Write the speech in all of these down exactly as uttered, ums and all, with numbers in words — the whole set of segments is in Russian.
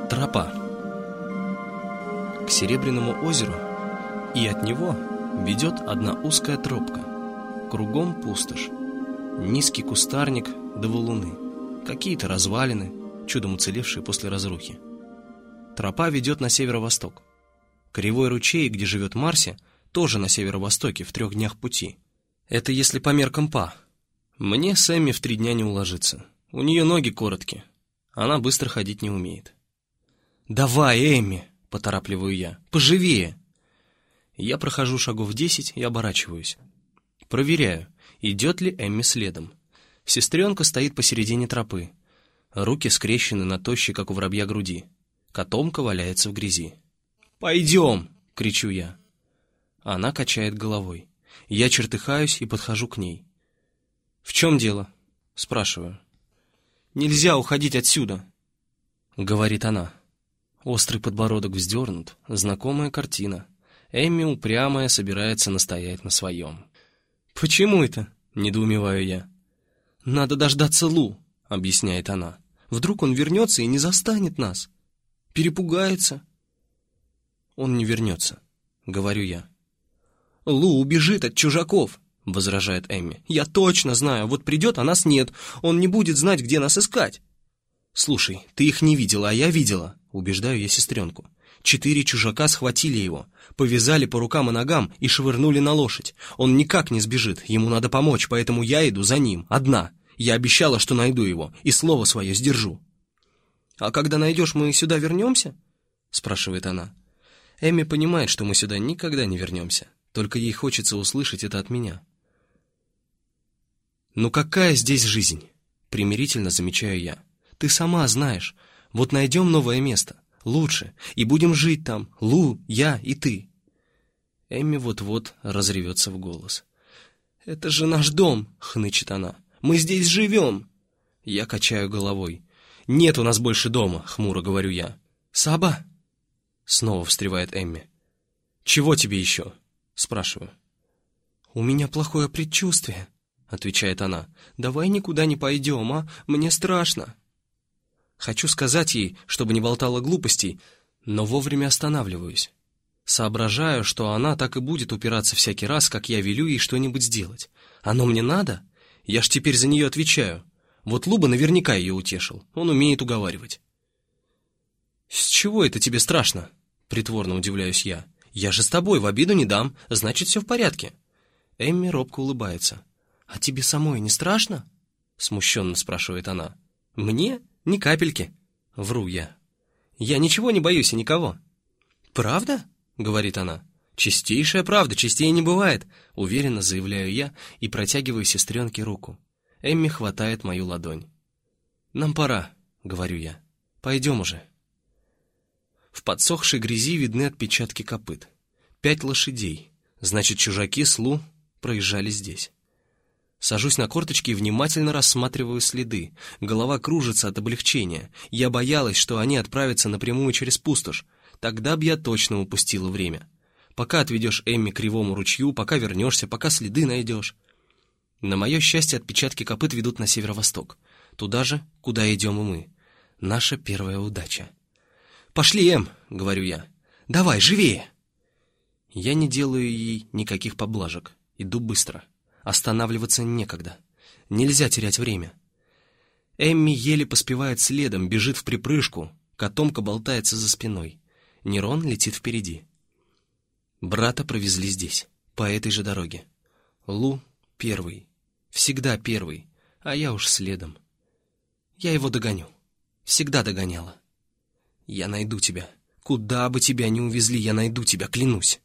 Тропа. К Серебряному озеру и от него ведет одна узкая тропка. Кругом пустошь. Низкий кустарник да валуны. Какие-то развалины, чудом уцелевшие после разрухи. Тропа ведет на северо-восток. Кривой ручей, где живет Марси, тоже на северо-востоке, в трех днях пути. Это если по меркам Па. Мне с Эмми в три дня не уложиться. У нее ноги короткие. Она быстро ходить не умеет. «Давай, Эмми!» — поторапливаю я. «Поживее!» Я прохожу шагов десять и оборачиваюсь. Проверяю, идет ли Эмми следом. Сестренка стоит посередине тропы. Руки скрещены на тощей, как у воробья, груди. Котомка валяется в грязи. «Пойдем!» — кричу я. Она качает головой. Я чертыхаюсь и подхожу к ней. «В чем дело?» — спрашиваю. «Нельзя уходить отсюда!» — говорит она. Острый подбородок вздернут, знакомая картина. Эмми упрямая собирается настоять на своем. «Почему это?» — недоумеваю я. «Надо дождаться Лу», — объясняет она. «Вдруг он вернется и не застанет нас. Перепугается». «Он не вернется», — говорю я. «Лу убежит от чужаков», — возражает Эмми. «Я точно знаю, вот придет, а нас нет. Он не будет знать, где нас искать». «Слушай, ты их не видела, а я видела», — убеждаю я сестренку. «Четыре чужака схватили его, повязали по рукам и ногам и швырнули на лошадь. Он никак не сбежит, ему надо помочь, поэтому я иду за ним, одна. Я обещала, что найду его, и слово свое сдержу». «А когда найдешь, мы сюда вернемся?» — спрашивает она. Эмми понимает, что мы сюда никогда не вернемся, только ей хочется услышать это от меня. «Ну какая здесь жизнь?» — примирительно замечаю я. «Ты сама знаешь. Вот найдем новое место, лучше, и будем жить там, Лу, я и ты». Эмми вот-вот разревется в голос. «Это же наш дом!» — хнычет она. «Мы здесь живем!» Я качаю головой. «Нет у нас больше дома!» — хмуро говорю я. «Саба!» — снова встревает Эмми. «Чего тебе еще?» — спрашиваю. «У меня плохое предчувствие», — отвечает она. «Давай никуда не пойдем, а? Мне страшно». Хочу сказать ей, чтобы не болтала глупостей, но вовремя останавливаюсь. Соображаю, что она так и будет упираться всякий раз, как я велю ей что-нибудь сделать. Оно мне надо? Я ж теперь за нее отвечаю. Вот Луба наверняка ее утешил. Он умеет уговаривать. «С чего это тебе страшно?» — притворно удивляюсь я. «Я же с тобой, в обиду не дам, значит, все в порядке». Эмми робко улыбается. «А тебе самой не страшно?» — смущенно спрашивает она. «Мне? Ни капельки». Вру я. «Я ничего не боюсь и никого». «Правда?» — говорит она. «Чистейшая правда, чистее не бывает», — уверенно заявляю я и протягиваю сестренке руку. Эмми хватает мою ладонь. «Нам пора», — говорю я. «Пойдем уже». В подсохшей грязи видны отпечатки копыт. Пять лошадей. Значит, чужаки с Лу проезжали здесь. Сажусь на корточки и внимательно рассматриваю следы. Голова кружится от облегчения. Я боялась, что они отправятся напрямую через пустошь. Тогда б я точно упустила время. Пока отведешь Эмми к кривому ручью, пока вернешься, пока следы найдешь. На мое счастье, отпечатки копыт ведут на северо-восток. Туда же, куда идем и мы. Наша первая удача. «Пошли, Эм!» — говорю я. «Давай, живее!» Я не делаю ей никаких поблажек. Иду быстро. Останавливаться некогда. Нельзя терять время. Эмми еле поспевает следом, бежит вприпрыжку. Котомка болтается за спиной. Нерон летит впереди. Брата провезли здесь, по этой же дороге. Лу первый. Всегда первый. А я уж следом. Я его догоню. Всегда догоняла. Я найду тебя. Куда бы тебя ни увезли, я найду тебя, клянусь.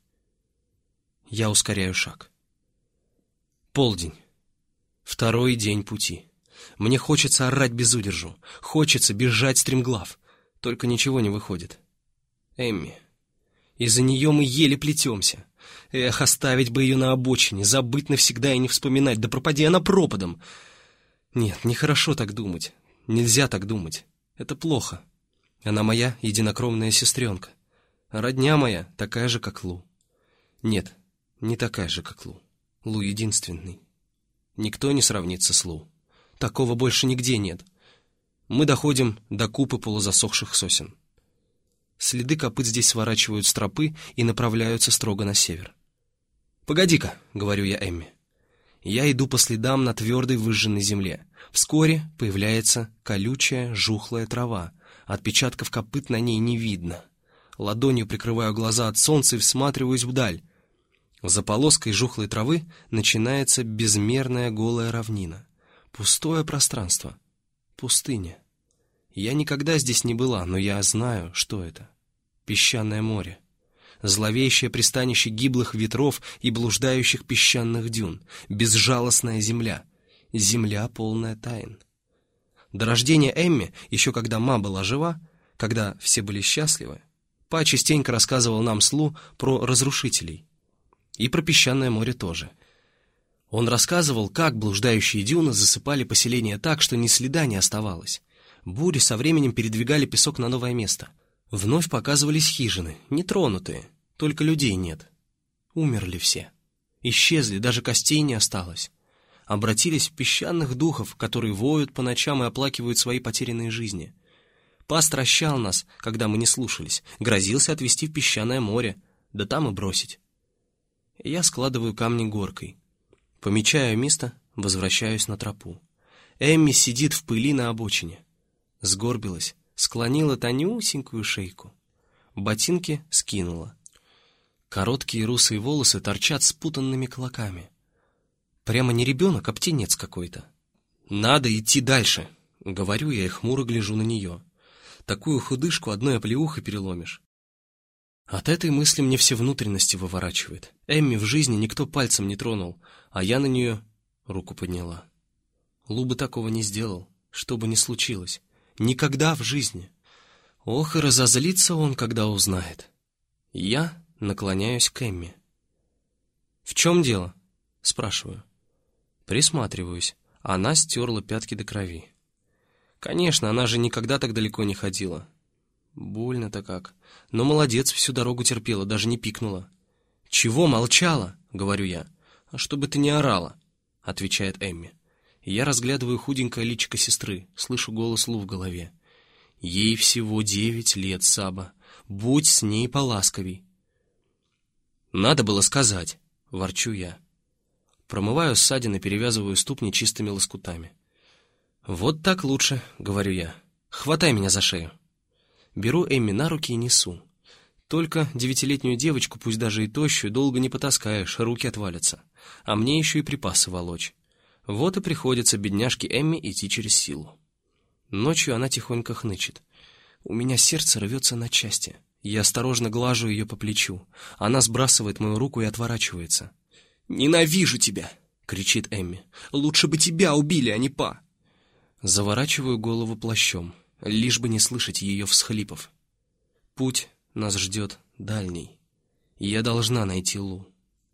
Я ускоряю шаг. Полдень. Второй день пути. Мне хочется орать без удержу. Хочется бежать стремглав. Только ничего не выходит. Эмми. Из-за нее мы еле плетемся. Эх, оставить бы ее на обочине, забыть навсегда и не вспоминать. Да пропади она пропадом. Нет, нехорошо так думать. Нельзя так думать. Это плохо. Она моя единокровная сестренка. Родня моя такая же, как Лу. Нет, не такая же, как Лу. Лу единственный. Никто не сравнится с Лу. Такого больше нигде нет. Мы доходим до купы полузасохших сосен. Следы копыт здесь сворачивают с тропы и направляются строго на север. «Погоди-ка», — говорю я Эмми. Я иду по следам на твердой выжженной земле. Вскоре появляется колючая, жухлая трава. Отпечатков копыт на ней не видно. Ладонью прикрываю глаза от солнца и всматриваюсь вдаль. За полоской жухлой травы начинается безмерная голая равнина. Пустое пространство. Пустыня. Я никогда здесь не была, но я знаю, что это. Песчаное море. Зловещее пристанище гиблых ветров и блуждающих песчаных дюн. Безжалостная земля. Земля, полная тайн. До рождения Эмми, еще когда ма была жива, когда все были счастливы, па частенько рассказывал нам с Лу про разрушителей. И про песчаное море тоже. Он рассказывал, как блуждающие дюны засыпали поселение так, что ни следа не оставалось. Бури со временем передвигали песок на новое место. Вновь показывались хижины, нетронутые, только людей нет. Умерли все. Исчезли, даже костей не осталось. Обратились в песчаных духов, которые воют по ночам и оплакивают свои потерянные жизни. Па стращал нас, когда мы не слушались, грозился отвезти в песчаное море, да там и бросить. Я складываю камни горкой. Помечаю место, возвращаюсь на тропу. Эмми сидит в пыли на обочине. Сгорбилась, склонила тонюсенькую шейку. Ботинки скинула. Короткие русые волосы торчат спутанными клоками. Прямо не ребенок, а птенец какой-то. «Надо идти дальше», — говорю я и хмуро гляжу на нее. Такую худышку одной оплеухой переломишь. От этой мысли мне все внутренности выворачивает. Эмми в жизни никто пальцем не тронул, а я на нее руку подняла. Лу бы такого не сделал, что бы ни случилось. Никогда в жизни. Ох, и разозлится он, когда узнает. Я наклоняюсь к Эмми. «В чем дело?» — спрашиваю. Присматриваюсь. Она стерла пятки до крови. Конечно, она же никогда так далеко не ходила. Больно-то как. Но молодец, всю дорогу терпела, даже не пикнула. «Чего молчала?» — говорю я. «А чтобы ты не орала», — отвечает Эмми. Я разглядываю худенькое личико сестры, слышу голос Лу в голове. «Ей всего девять лет, Саба. Будь с ней поласковей». «Надо было сказать», — ворчу я. Промываю ссадины, перевязываю ступни чистыми лоскутами. «Вот так лучше», — говорю я. «Хватай меня за шею». Беру Эмми на руки и несу. Только девятилетнюю девочку, пусть даже и тощую, долго не потаскаешь, руки отвалятся. А мне еще и припасы волочь. Вот и приходится бедняжке Эмми идти через силу. Ночью она тихонько хнычет. У меня сердце рвется на части. Я осторожно глажу ее по плечу. Она сбрасывает мою руку и отворачивается. «Ненавижу тебя!» — кричит Эмми. «Лучше бы тебя убили, а не па!» Заворачиваю голову плащом, лишь бы не слышать ее всхлипов. Путь нас ждет дальний. Я должна найти Лу.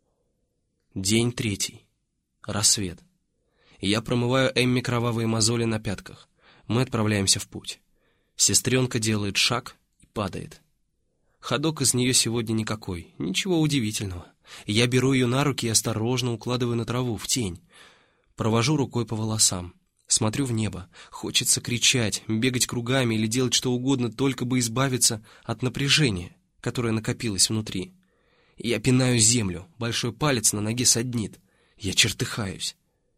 День третий. Рассвет. Я промываю Эмми кровавые мозоли на пятках. Мы отправляемся в путь. Сестренка делает шаг и падает. Ходок из нее сегодня никакой, ничего удивительного. Я беру ее на руки и осторожно укладываю на траву, в тень. Провожу рукой по волосам. Смотрю в небо. Хочется кричать, бегать кругами или делать что угодно, только бы избавиться от напряжения, которое накопилось внутри. Я пинаю землю, большой палец на ноге саднит. Я чертыхаюсь.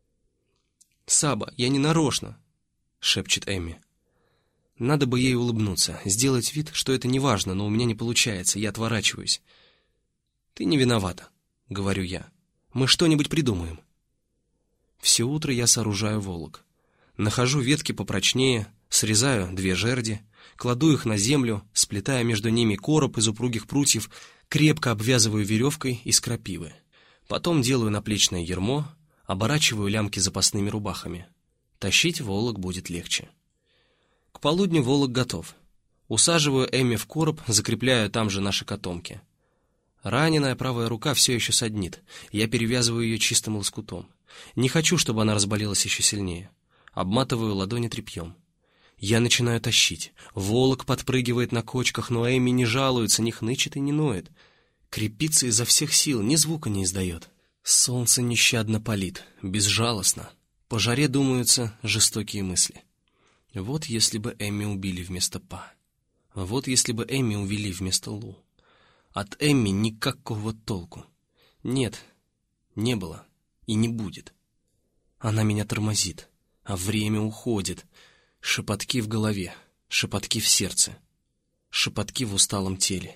«Саба, я не нарочно», — шепчет Эмми. Надо бы ей улыбнуться, сделать вид, что это не важно, но у меня не получается, я отворачиваюсь. «Ты не виновата», — говорю я. «Мы что-нибудь придумаем». Все утро я сооружаю волок. Нахожу ветки попрочнее, срезаю две жерди, кладу их на землю, сплетая между ними короб из упругих прутьев, крепко обвязываю веревкой из крапивы. Потом делаю наплечное ярмо, оборачиваю лямки запасными рубахами. Тащить волок будет легче. К полудню волок готов. Усаживаю Эмми в короб, закрепляю там же наши котомки. Раненая правая рука все еще саднит. Я перевязываю ее чистым лоскутом. Не хочу, чтобы она разболелась еще сильнее. Обматываю ладони тряпьем. Я начинаю тащить. Волок подпрыгивает на кочках, но Эмми не жалуется, не хнычет и не ноет. Крепится изо всех сил, ни звука не издает. Солнце нещадно палит, безжалостно. По жаре думаются жестокие мысли. Вот если бы Эмми убили вместо па. Вот если бы Эмми увели вместо Лу. От Эмми никакого толку. Нет, не было и не будет. Она меня тормозит, а время уходит. Шепотки в голове, шепотки в сердце, шепотки в усталом теле.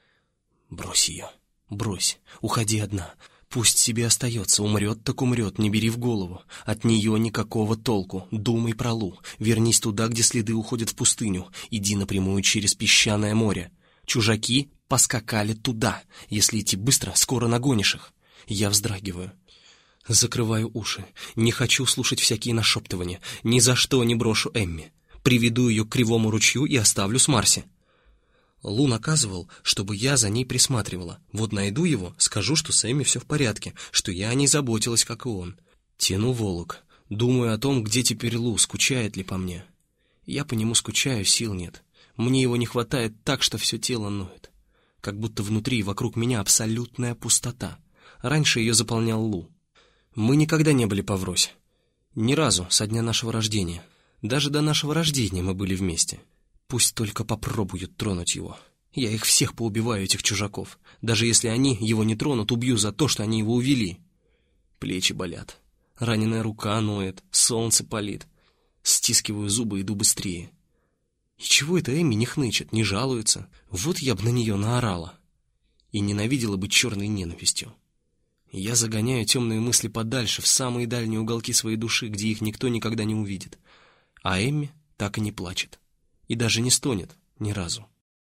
Брось ее, брось, уходи одна. Пусть себе остается, умрет так умрет, не бери в голову. От нее никакого толку, думай про Лу. Вернись туда, где следы уходят в пустыню. Иди напрямую через песчаное море. Чужаки поскакали туда. Если идти быстро, скоро нагонишь их. Я вздрагиваю. Закрываю уши. Не хочу слушать всякие нашептывания. Ни за что не брошу Эмми. Приведу ее к кривому ручью и оставлю с Марси. Лу наказывал, чтобы я за ней присматривала. Вот найду его, скажу, что с Эмми все в порядке, что я о ней заботилась, как и он. Тяну волок. Думаю о том, где теперь Лу, скучает ли по мне. Я по нему скучаю, сил нет. Мне его не хватает так, что все тело ноет. Как будто внутри и вокруг меня абсолютная пустота. Раньше ее заполнял Лу. Мы никогда не были поврось. Ни разу со дня нашего рождения. Даже до нашего рождения мы были вместе. Пусть только попробуют тронуть его. Я их всех поубиваю, этих чужаков. Даже если они его не тронут, убью за то, что они его увели. Плечи болят. Раненая рука ноет. Солнце палит. Стискиваю зубы, иду быстрее. И чего это Эмми не хнычет, не жалуется? Вот я бы на нее наорала. И ненавидела бы черной ненавистью. Я загоняю темные мысли подальше, в самые дальние уголки своей души, где их никто никогда не увидит. А Эмми так и не плачет. И даже не стонет ни разу.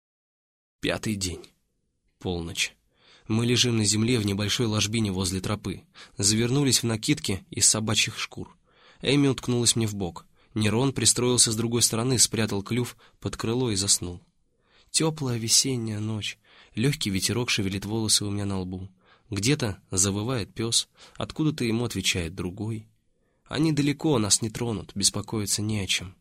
Пятый день. Полночь. Мы лежим на земле в небольшой ложбине возле тропы. Завернулись в накидки из собачьих шкур. Эмми уткнулась мне в бок. Нерон пристроился с другой стороны, спрятал клюв под крыло и заснул. Теплая весенняя ночь. Легкий ветерок шевелит волосы у меня на лбу. Где-то завывает пес, откуда-то ему отвечает другой. Они далеко, нас не тронут, беспокоиться не о чем.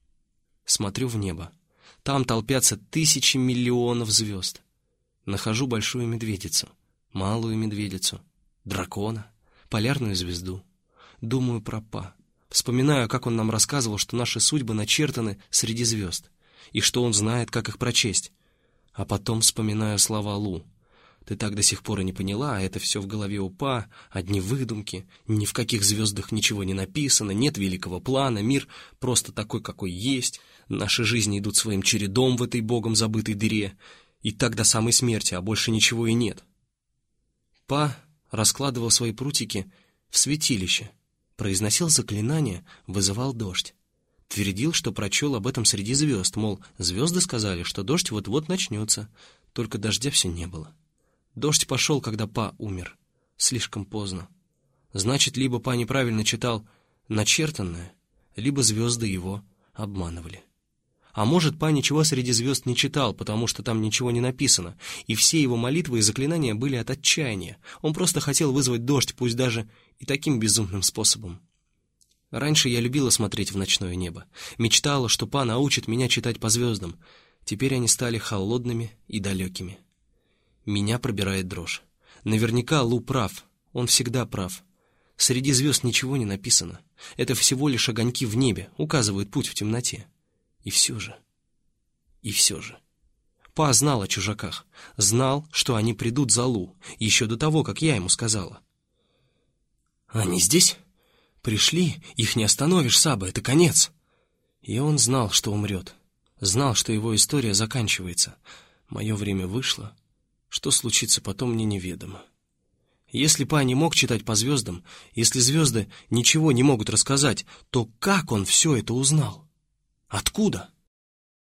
Смотрю в небо. Там толпятся тысячи миллионов звезд. Нахожу большую медведицу, малую медведицу, дракона, полярную звезду. Думаю про Па. Вспоминаю, как он нам рассказывал, что наши судьбы начертаны среди звезд, и что он знает, как их прочесть. А потом вспоминаю слова Лу. Ты так до сих пор и не поняла, а это все в голове у Па, одни выдумки, ни в каких звездах ничего не написано, нет великого плана, мир просто такой, какой есть, наши жизни идут своим чередом в этой богом забытой дыре, и так до самой смерти, а больше ничего и нет. Па раскладывал свои прутики в святилище, произносил заклинания, вызывал дождь. Твердил, что прочел об этом среди звезд, мол, звезды сказали, что дождь вот-вот начнется, только дождя все не было. Дождь пошел, когда Па умер. Слишком поздно. Значит, либо Па неправильно читал начертанное, либо звезды его обманывали. А может, Па ничего среди звезд не читал, потому что там ничего не написано, и все его молитвы и заклинания были от отчаяния. Он просто хотел вызвать дождь, пусть даже и таким безумным способом. Раньше я любила смотреть в ночное небо. Мечтала, что Па научит меня читать по звездам. Теперь они стали холодными и далекими. Меня пробирает дрожь. Наверняка Лу прав. Он всегда прав. Среди звезд ничего не написано. Это всего лишь огоньки в небе, указывают путь в темноте. И все же... И все же... Па знал о чужаках. Знал, что они придут за Лу, еще до того, как я ему сказала. «Они здесь? Пришли, их не остановишь, Саба, это конец!» И он знал, что умрет. Знал, что его история заканчивается. Мое время вышло. Что случится потом, мне неведомо. Если Па не мог читать по звездам, если звезды ничего не могут рассказать, то как он все это узнал? Откуда?